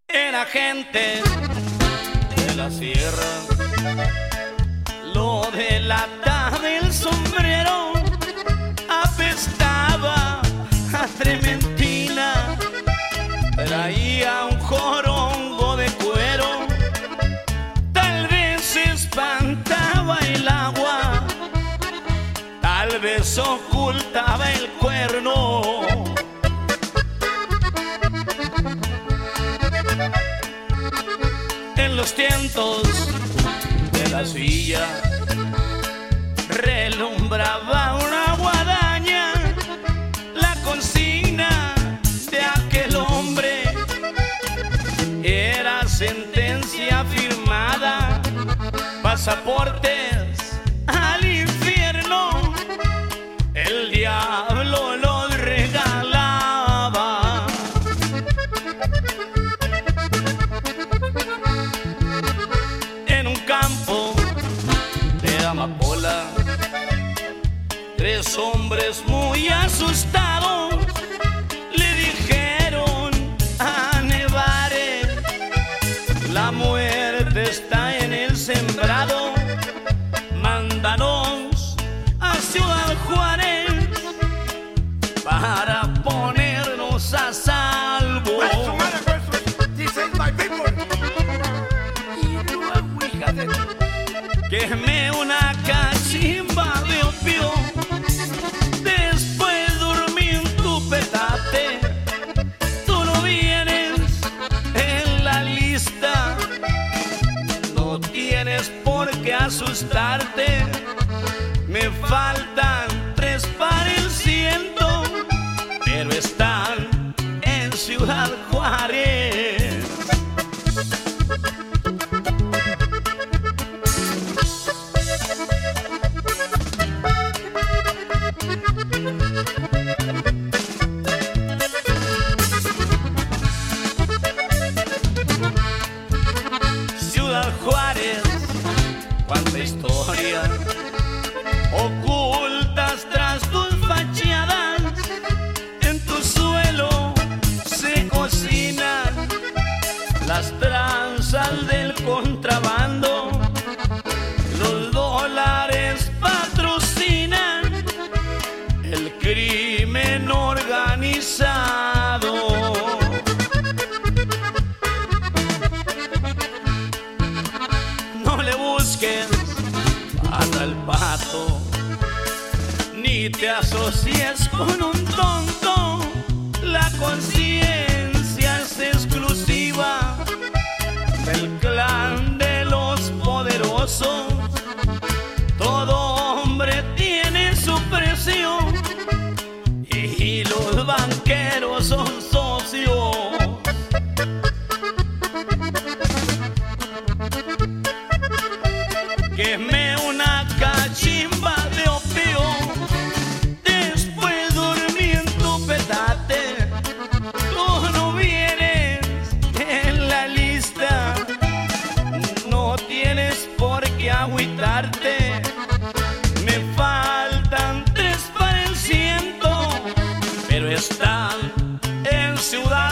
Era gente de la sierra, lo delataba del sombrero, apestaba a trementina, traía un jorongo de cuero, tal vez espantaba el agua, tal vez ocultaba el cuerno. En los tientos de la silla relumbraba una guadaña, la consigna de aquel hombre era sentencia firmada, pasaportes al infierno, el diablo los regalaba. En un campo de amapola, tres hombres muy asustados le dijeron a Nevare: la muerte está en el sembrado, mándanos a Ciudad Juárez para ponernos a salvo. Quemé una cachimba de opio, después dormí en tu petate. Tú no vienes en la lista, no tienes por qué asustarte. Me faltan 3 para el 100, pero están en Ciudad Juárez. Ciudad Juárez, cuánta historia ocultas tras tus fachadas. En tu suelo se cocinan las tranzas del contrabando, los dólares patrocinan el crimen organizado. No le busques pata al pato, ni te asocies con un tonto. La conciencia es exclusiva del clan de los poderosos. Todo hombre tiene su precio y los banqueros son socios. Quemé una cachimba de opio, después dormí en tu petate. Tú no vienes en la lista, no tienes por qué agüitarte. Me faltan 3 para el 100, pero están en Ciudad